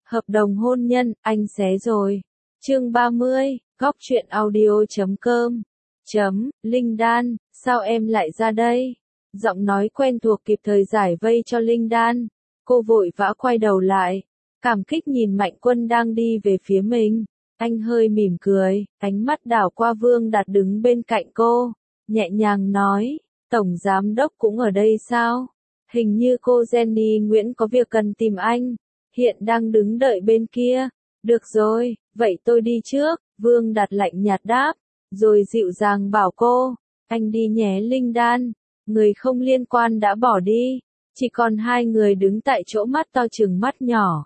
Hợp đồng hôn nhân, anh xé rồi. Chương 30, góc truyện audio.com. Linh Đan, sao em lại ra đây? Giọng nói quen thuộc kịp thời giải vây cho Linh Đan. Cô vội vã quay đầu lại. Cảm kích nhìn Mạnh Quân đang đi về phía mình. Anh hơi mỉm cười, ánh mắt đảo qua Vương Đạt đứng bên cạnh cô. Nhẹ nhàng nói, Tổng Giám Đốc cũng ở đây sao? Hình như cô Jenny Nguyễn có việc cần tìm anh. Hiện đang đứng đợi bên kia. Được rồi, vậy tôi đi trước. Vương Đạt lạnh nhạt đáp. Rồi dịu dàng bảo cô. Anh đi nhé Linh Đan. Người không liên quan đã bỏ đi. Chỉ còn hai người đứng tại chỗ mắt to chừng mắt nhỏ.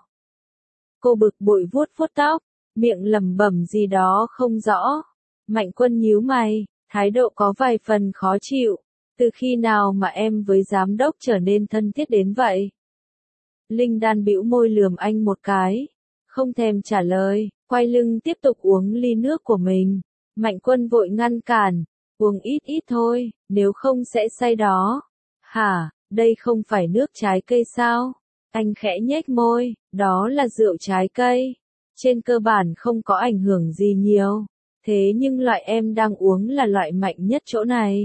Cô bực bội vuốt vuốt tóc. Miệng lẩm bẩm gì đó không rõ. Mạnh Quân nhíu mày. Thái độ có vài phần khó chịu. Từ khi nào mà em với giám đốc trở nên thân thiết đến vậy? Linh Đan bĩu môi lườm anh một cái. Không thèm trả lời, quay lưng tiếp tục uống ly nước của mình. Mạnh Quân vội ngăn cản. Uống ít ít thôi, nếu không sẽ say đó. Hả, đây không phải nước trái cây sao? Anh khẽ nhếch môi, đó là rượu trái cây. Trên cơ bản không có ảnh hưởng gì nhiều. Thế nhưng loại em đang uống là loại mạnh nhất chỗ này.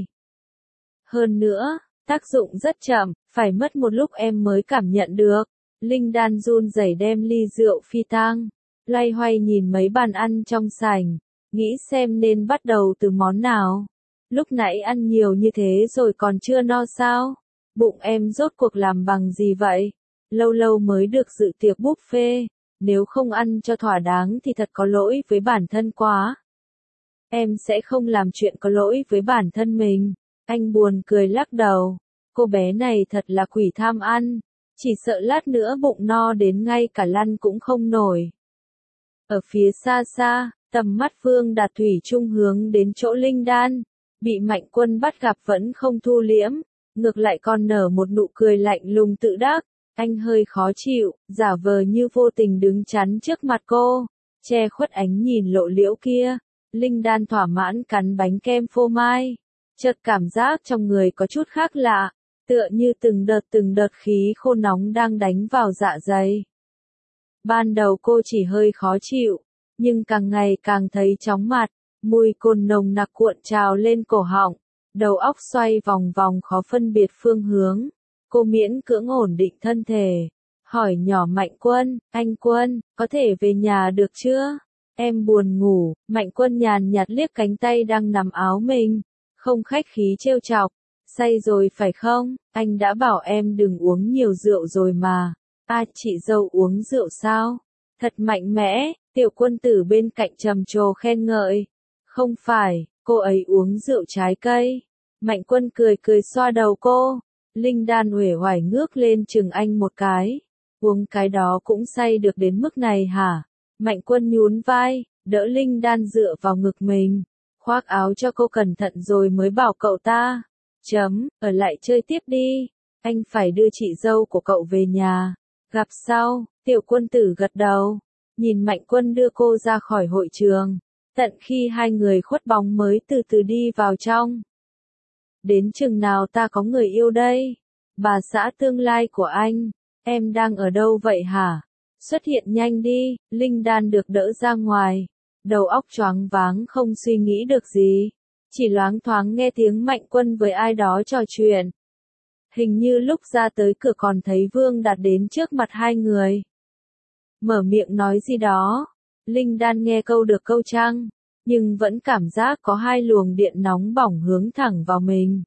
Hơn nữa, tác dụng rất chậm, phải mất một lúc em mới cảm nhận được. Linh Đan run rẩy đem ly rượu phi tang, loay hoay nhìn mấy bàn ăn trong sảnh, nghĩ xem nên bắt đầu từ món nào. Lúc nãy ăn nhiều như thế rồi còn chưa no sao? Bụng em rốt cuộc làm bằng gì vậy? Lâu lâu mới được dự tiệc buffet, nếu không ăn cho thỏa đáng thì thật có lỗi với bản thân quá. Em sẽ không làm chuyện có lỗi với bản thân mình. Anh buồn cười lắc đầu. Cô bé này thật là quỷ tham ăn. Chỉ sợ lát nữa bụng no đến ngay cả lăn cũng không nổi. Ở phía xa xa, tầm mắt Vương Đạt thủy chung hướng đến chỗ Linh Đan. Bị Mạnh Quân bắt gặp vẫn không thu liễm. Ngược lại còn nở một nụ cười lạnh lùng tự đắc. Anh hơi khó chịu, giả vờ như vô tình đứng chắn trước mặt cô. Che khuất ánh nhìn lộ liễu kia. Linh Đan thỏa mãn cắn bánh kem phô mai. Chợt cảm giác trong người có chút khác lạ. Tựa như từng đợt khí khô nóng đang đánh vào dạ dày. Ban đầu cô chỉ hơi khó chịu, nhưng càng ngày càng thấy chóng mặt, mùi cồn nồng nặc cuộn trào lên cổ họng, đầu óc xoay vòng vòng khó phân biệt phương hướng. Cô miễn cưỡng ổn định thân thể, hỏi nhỏ Mạnh Quân, anh Quân, có thể về nhà được chưa? Em buồn ngủ. Mạnh Quân nhàn nhạt liếc cánh tay đang nắm áo mình, không khách khí trêu chọc. Say rồi phải không? Anh đã bảo em đừng uống nhiều rượu rồi mà. À, chị dâu uống rượu sao? Thật mạnh mẽ. Tiểu Quân tử bên cạnh trầm trồ khen ngợi. Không phải, cô ấy uống rượu trái cây. Mạnh Quân cười cười xoa đầu cô. Linh Đan uể oải ngước lên chừng anh một cái. Uống cái đó cũng say được đến mức này hả? Mạnh Quân nhún vai, đỡ Linh Đan dựa vào ngực mình. Khoác áo cho cô cẩn thận rồi mới bảo cậu ta. Ở lại chơi tiếp đi. Anh phải đưa chị dâu của cậu về nhà. Gặp sau, Tiểu Quân tử gật đầu. Nhìn Mạnh Quân đưa cô ra khỏi hội trường. Tận khi hai người khuất bóng mới từ từ đi vào trong. Đến chừng nào ta có người yêu đây? Bà xã tương lai của anh. Em đang ở đâu vậy hả? Xuất hiện nhanh đi. Linh Đan được đỡ ra ngoài. Đầu óc choáng váng không suy nghĩ được gì. Chỉ loáng thoáng nghe tiếng Mạnh Quân với ai đó trò chuyện. Hình như lúc ra tới cửa còn thấy Vương Đạt đến trước mặt hai người. Mở miệng nói gì đó. Linh Đan nghe câu được câu trăng, nhưng vẫn cảm giác có hai luồng điện nóng bỏng hướng thẳng vào mình.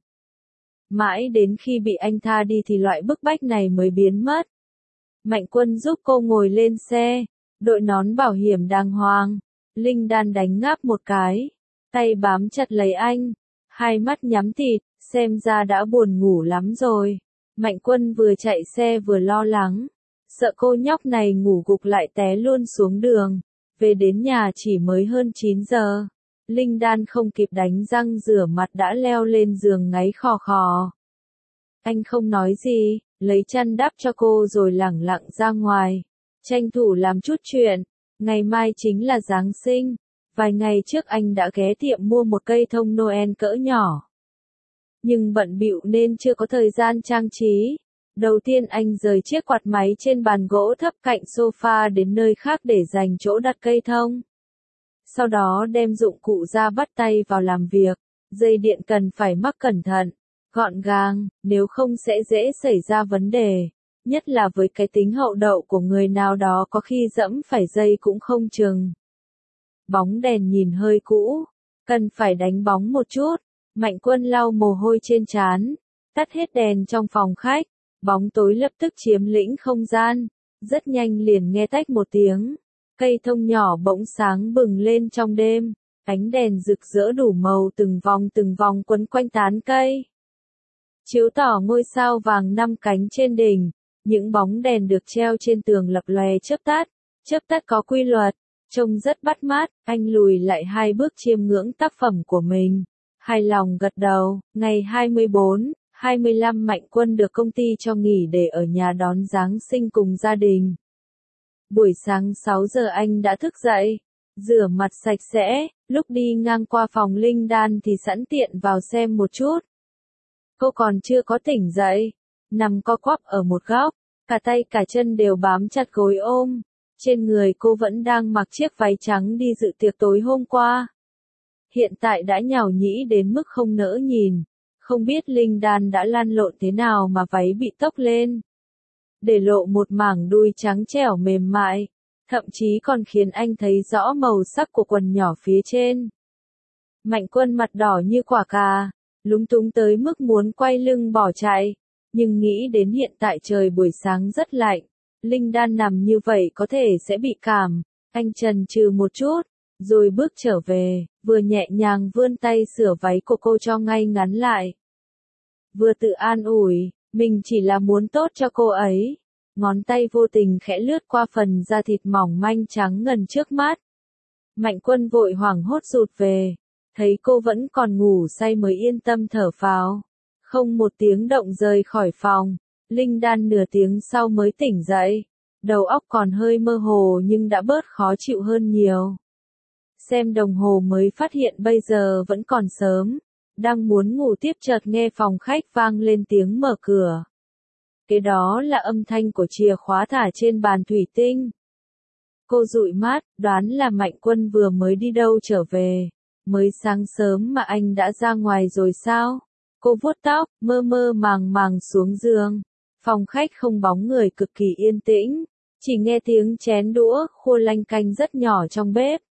Mãi đến khi bị anh tha đi thì loại bức bách này mới biến mất. Mạnh Quân giúp cô ngồi lên xe, đội nón bảo hiểm đàng hoàng. Linh Đan đánh ngáp một cái. Tay bám chặt lấy anh, hai mắt nhắm tịt, xem ra đã buồn ngủ lắm rồi. Mạnh Quân vừa chạy xe vừa lo lắng, sợ cô nhóc này ngủ gục lại té luôn xuống đường. Về đến nhà chỉ mới hơn 9 giờ. Linh Đan không kịp đánh răng rửa mặt đã leo lên giường ngáy khò khò. Anh không nói gì, lấy chăn đắp cho cô rồi lẳng lặng ra ngoài. Tranh thủ làm chút chuyện, ngày mai chính là Giáng sinh. Vài ngày trước anh đã ghé tiệm mua một cây thông Noel cỡ nhỏ. Nhưng bận bịu nên chưa có thời gian trang trí. Đầu tiên anh rời chiếc quạt máy trên bàn gỗ thấp cạnh sofa đến nơi khác để dành chỗ đặt cây thông. Sau đó đem dụng cụ ra bắt tay vào làm việc. Dây điện cần phải mắc cẩn thận, gọn gàng, nếu không sẽ dễ xảy ra vấn đề. Nhất là với cái tính hậu đậu của người nào đó có khi dẫm phải dây cũng không chừng. Bóng đèn nhìn hơi cũ, cần phải đánh bóng một chút. Mạnh Quân lau mồ hôi trên trán, tắt hết đèn trong phòng khách, bóng tối lập tức chiếm lĩnh không gian, rất nhanh liền nghe tách một tiếng, cây thông nhỏ bỗng sáng bừng lên trong đêm, ánh đèn rực rỡ đủ màu từng vòng quấn quanh tán cây. Chiếu tỏ ngôi sao vàng 5 cánh trên đỉnh, những bóng đèn được treo trên tường lập lòe chớp tắt có quy luật, trông rất bắt mắt. Anh lùi lại 2 bước chiêm ngưỡng tác phẩm của mình, hài lòng gật đầu. Ngày 24, 25 Mạnh Quân được công ty cho nghỉ để ở nhà đón Giáng sinh cùng gia đình. Buổi sáng 6 giờ anh đã thức dậy, rửa mặt sạch sẽ, lúc đi ngang qua phòng Linh Đan thì sẵn tiện vào xem một chút. Cô còn chưa có tỉnh dậy, nằm co quắp ở một góc, cả tay cả chân đều bám chặt gối ôm. Trên người cô vẫn đang mặc chiếc váy trắng đi dự tiệc tối hôm qua. Hiện tại đã nhàu nhĩ đến mức không nỡ nhìn. Không biết Linh Đan đã lăn lộn thế nào mà váy bị tốc lên, để lộ một mảng đùi trắng trẻo mềm mại, thậm chí còn khiến anh thấy rõ màu sắc của quần nhỏ phía trên. Mạnh Quân mặt đỏ như quả cà, lúng túng tới mức muốn quay lưng bỏ chạy, nhưng nghĩ đến hiện tại trời buổi sáng rất lạnh, Linh Đan nằm như vậy có thể sẽ bị cảm, anh chần chừ một chút, rồi bước trở về, vừa nhẹ nhàng vươn tay sửa váy của cô cho ngay ngắn lại. Vừa tự an ủi, mình chỉ là muốn tốt cho cô ấy. Ngón tay vô tình khẽ lướt qua phần da thịt mỏng manh trắng ngần trước mắt. Mạnh Quân vội hoảng hốt rụt về, thấy cô vẫn còn ngủ say mới yên tâm thở phào. Không một tiếng động rời khỏi phòng, Linh Đan nửa tiếng sau mới tỉnh dậy. Đầu óc còn hơi mơ hồ nhưng đã bớt khó chịu hơn nhiều. Xem đồng hồ mới phát hiện bây giờ vẫn còn sớm. Đang muốn ngủ tiếp chợt nghe phòng khách vang lên tiếng mở cửa. Cái đó là âm thanh của chìa khóa thả trên bàn thủy tinh. Cô dụi mắt, đoán là Mạnh Quân vừa mới đi đâu trở về. Mới sáng sớm mà anh đã ra ngoài rồi sao? Cô vuốt tóc, mơ mơ màng màng xuống giường. Phòng khách không bóng người, cực kỳ yên tĩnh. Chỉ nghe tiếng chén đũa, khua lanh canh rất nhỏ trong bếp.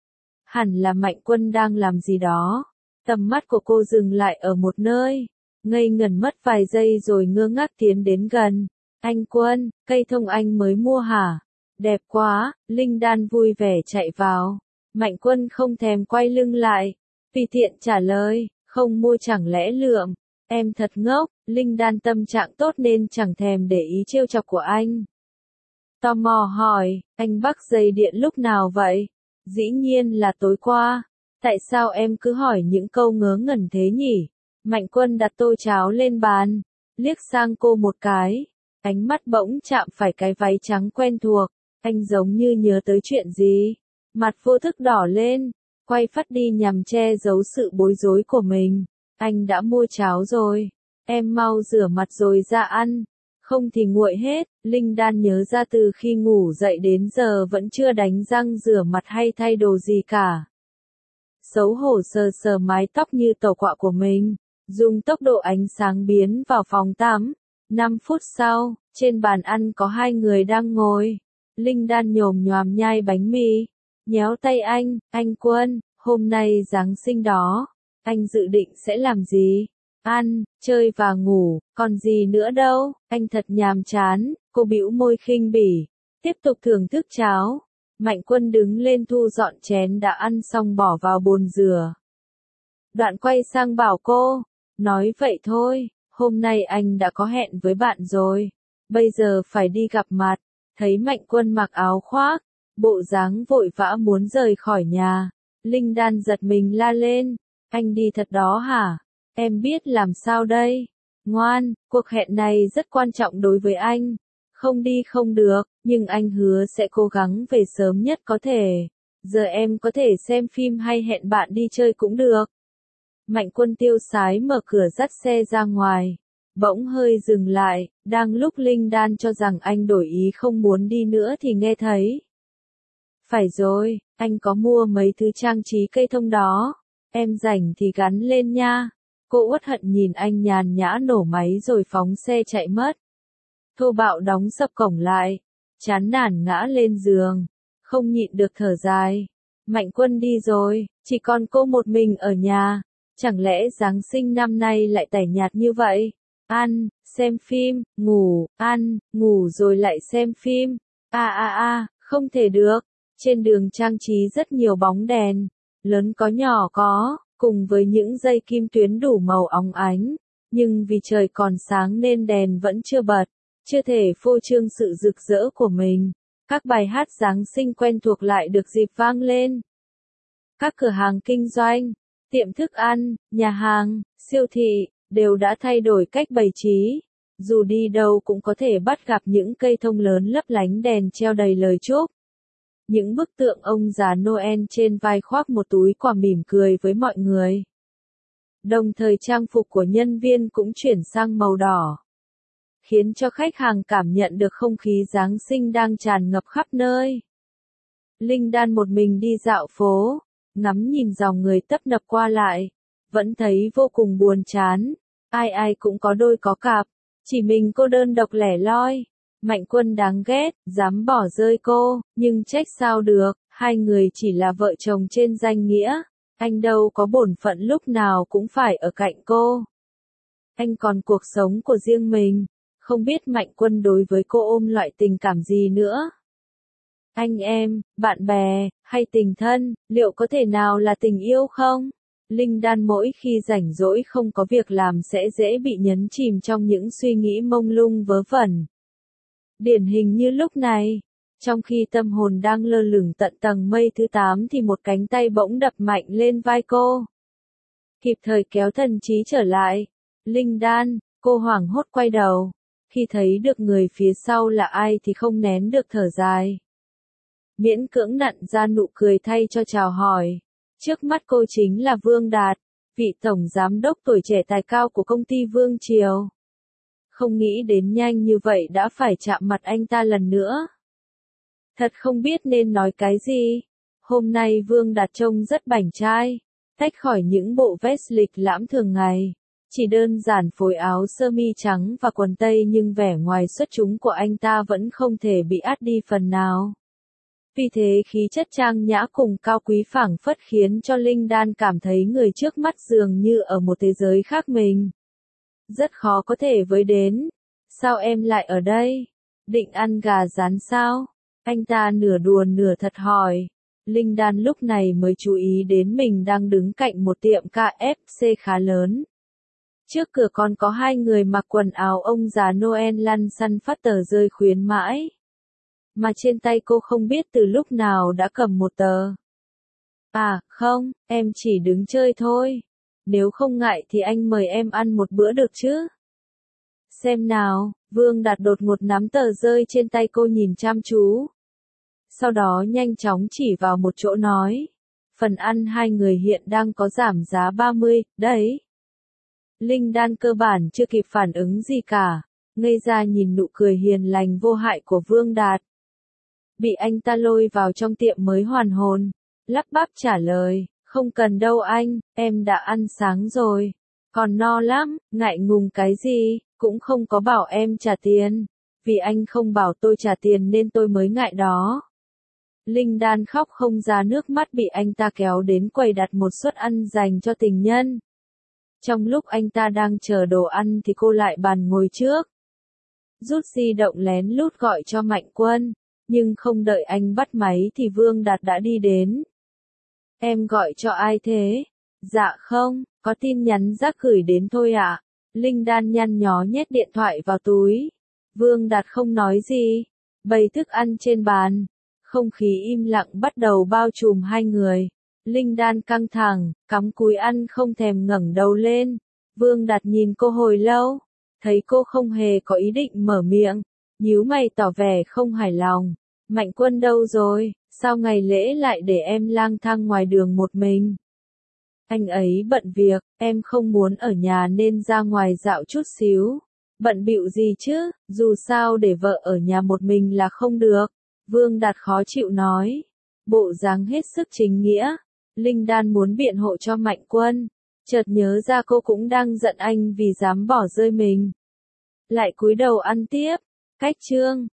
Hẳn là Mạnh Quân đang làm gì đó. Tầm mắt của cô dừng lại ở một nơi, ngây ngẩn mất vài giây rồi ngơ ngác tiến đến gần. Anh Quân, cây thông anh mới mua hả? Đẹp quá, Linh Đan vui vẻ chạy vào. Mạnh Quân không thèm quay lưng lại, tùy tiện trả lời, không mua chẳng lẽ lượm. Em thật ngốc, Linh Đan tâm trạng tốt nên chẳng thèm để ý trêu chọc của anh. Tò mò hỏi, anh bắt dây điện lúc nào vậy? Dĩ nhiên là tối qua. Tại sao em cứ hỏi những câu ngớ ngẩn thế nhỉ? Mạnh Quân đặt tô cháo lên bàn, liếc sang cô một cái, ánh mắt bỗng chạm phải cái váy trắng quen thuộc, anh giống như nhớ tới chuyện gì, mặt vô thức đỏ lên, quay phắt đi nhằm che giấu sự bối rối của mình. Anh đã mua cháo rồi, em mau rửa mặt rồi ra ăn, không thì nguội hết. Linh Đan nhớ ra từ khi ngủ dậy đến giờ vẫn chưa đánh răng rửa mặt hay thay đồ gì cả. Xấu hổ sờ sờ mái tóc như tàu quạ của mình, dùng tốc độ ánh sáng biến vào phòng tắm. 5 phút sau, trên bàn ăn có 2 người đang ngồi. Linh Đan nhồm nhoàm nhai bánh mì, nhéo tay anh Quân, hôm nay Giáng sinh đó, anh dự định sẽ làm gì? Ăn, chơi và ngủ, còn gì nữa đâu, anh thật nhàm chán. Cô bĩu môi khinh bỉ, tiếp tục thưởng thức cháo. Mạnh Quân đứng lên thu dọn chén đã ăn xong bỏ vào bồn rửa. Đoạn quay sang bảo cô, nói vậy thôi, hôm nay anh đã có hẹn với bạn rồi, bây giờ phải đi gặp mặt. Thấy Mạnh Quân mặc áo khoác, bộ dáng vội vã muốn rời khỏi nhà, Linh Đan giật mình la lên, anh đi thật đó hả? Em biết làm sao đây? Ngoan, cuộc hẹn này rất quan trọng đối với anh. Không đi không được, nhưng anh hứa sẽ cố gắng về sớm nhất có thể. Giờ em có thể xem phim hay hẹn bạn đi chơi cũng được. Mạnh Quân tiêu sái mở cửa dắt xe ra ngoài. Bỗng hơi dừng lại, đang lúc Linh Đan cho rằng anh đổi ý không muốn đi nữa thì nghe thấy. Phải rồi, anh có mua mấy thứ trang trí cây thông đó, em rảnh thì gắn lên nha. Cô uất hận nhìn anh nhàn nhã nổ máy rồi phóng xe chạy mất. Thô bạo đóng sập cổng lại, chán nản ngã lên giường, không nhịn được thở dài. Mạnh Quân đi rồi, chỉ còn cô một mình ở nhà, chẳng lẽ Giáng sinh năm nay lại tẻ nhạt như vậy? Ăn, xem phim, ngủ, ăn, ngủ rồi lại xem phim. Không thể được. Trên đường trang trí rất nhiều bóng đèn, lớn có nhỏ có, cùng với những dây kim tuyến đủ màu óng ánh, nhưng vì trời còn sáng nên đèn vẫn chưa bật, chưa thể phô trương sự rực rỡ của mình. Các bài hát Giáng sinh quen thuộc lại được dịp vang lên. Các cửa hàng kinh doanh, tiệm thức ăn, nhà hàng, siêu thị, đều đã thay đổi cách bày trí. Dù đi đâu cũng có thể bắt gặp những cây thông lớn lấp lánh đèn treo đầy lời chúc. Những bức tượng ông già Noel trên vai khoác một túi quà mỉm cười với mọi người. Đồng thời trang phục của nhân viên cũng chuyển sang màu đỏ, khiến cho khách hàng cảm nhận được không khí Giáng sinh đang tràn ngập khắp nơi. Linh Đan một mình đi dạo phố, ngắm nhìn dòng người tấp nập qua lại, vẫn thấy vô cùng buồn chán. Ai ai cũng có đôi có cặp, chỉ mình cô đơn độc lẻ loi. Mạnh Quân đáng ghét, dám bỏ rơi cô, nhưng trách sao được, hai người chỉ là vợ chồng trên danh nghĩa, anh đâu có bổn phận lúc nào cũng phải ở cạnh cô. Anh còn cuộc sống của riêng mình, không biết Mạnh Quân đối với cô ôm loại tình cảm gì nữa. Anh em, bạn bè, hay tình thân, liệu có thể nào là tình yêu không? Linh Đan mỗi khi rảnh rỗi không có việc làm sẽ dễ bị nhấn chìm trong những suy nghĩ mông lung vớ vẩn. Điển hình như lúc này, trong khi tâm hồn đang lơ lửng tận tầng mây thứ 8 thì một cánh tay bỗng đập mạnh lên vai cô. Kịp thời kéo thần trí trở lại. Linh Đan, cô hoảng hốt quay đầu. Khi thấy được người phía sau là ai thì không nén được thở dài. Miễn cưỡng nặn ra nụ cười thay cho chào hỏi. Trước mắt cô chính là Vương Đạt, vị tổng giám đốc tuổi trẻ tài cao của công ty Vương Triều. Không nghĩ đến nhanh như vậy đã phải chạm mặt anh ta lần nữa. Thật không biết nên nói cái gì. Hôm nay Vương Đạt trông rất bảnh trai, tách khỏi những bộ vest lịch lãm thường ngày. Chỉ đơn giản phối áo sơ mi trắng và quần tây nhưng vẻ ngoài xuất chúng của anh ta vẫn không thể bị át đi phần nào. Vì thế khí chất trang nhã cùng cao quý phảng phất khiến cho Linh Đan cảm thấy người trước mắt dường như ở một thế giới khác mình. Rất khó có thể với đến. Sao em lại ở đây? Định ăn gà rán sao? Anh ta nửa đùa nửa thật hỏi. Linh Đan lúc này mới chú ý đến mình đang đứng cạnh một tiệm KFC khá lớn. Trước cửa còn có hai người mặc quần áo ông già Noel lăn xăn phát tờ rơi khuyến mãi. Mà trên tay cô không biết từ lúc nào đã cầm một tờ. À, không, em chỉ đứng chơi thôi. Nếu không ngại thì anh mời em ăn một bữa được chứ? Xem nào, Vương Đạt đột ngột nắm tờ rơi trên tay cô nhìn chăm chú. Sau đó nhanh chóng chỉ vào một chỗ nói. Phần ăn hai người hiện đang có giảm giá 30, đấy. Linh Đan cơ bản chưa kịp phản ứng gì cả, ngây ra nhìn nụ cười hiền lành vô hại của Vương Đạt. Bị anh ta lôi vào trong tiệm mới hoàn hồn, lắp bắp trả lời, không cần đâu anh, em đã ăn sáng rồi, còn no lắm, ngại ngùng cái gì, cũng không có bảo em trả tiền, vì anh không bảo tôi trả tiền nên tôi mới ngại đó. Linh Đan khóc không ra nước mắt bị anh ta kéo đến quầy đặt một suất ăn dành cho tình nhân. Trong lúc anh ta đang chờ đồ ăn thì cô lại bàn ngồi trước. Rút di động lén lút gọi cho Mạnh Quân, nhưng không đợi anh bắt máy thì Vương Đạt đã đi đến. Em gọi cho ai thế? Dạ không, có tin nhắn rác gửi đến thôi ạ. Linh Đan nhăn nhó nhét điện thoại vào túi. Vương Đạt không nói gì, bày thức ăn trên bàn. Không khí im lặng bắt đầu bao trùm hai người. Linh Đan căng thẳng, cắm cúi ăn không thèm ngẩng đầu lên. Vương Đạt nhìn cô hồi lâu, thấy cô không hề có ý định mở miệng, nhíu mày tỏ vẻ không hài lòng. Mạnh Quân đâu rồi, sao ngày lễ lại để em lang thang ngoài đường một mình? Anh ấy bận việc, em không muốn ở nhà nên ra ngoài dạo chút xíu. Bận bịu gì chứ, dù sao để vợ ở nhà một mình là không được. Vương Đạt khó chịu nói. Bộ dáng hết sức chính nghĩa. Linh Đan muốn biện hộ cho Mạnh Quân. Chợt nhớ ra cô cũng đang giận anh vì dám bỏ rơi mình. Lại cúi đầu ăn tiếp. Cách chương.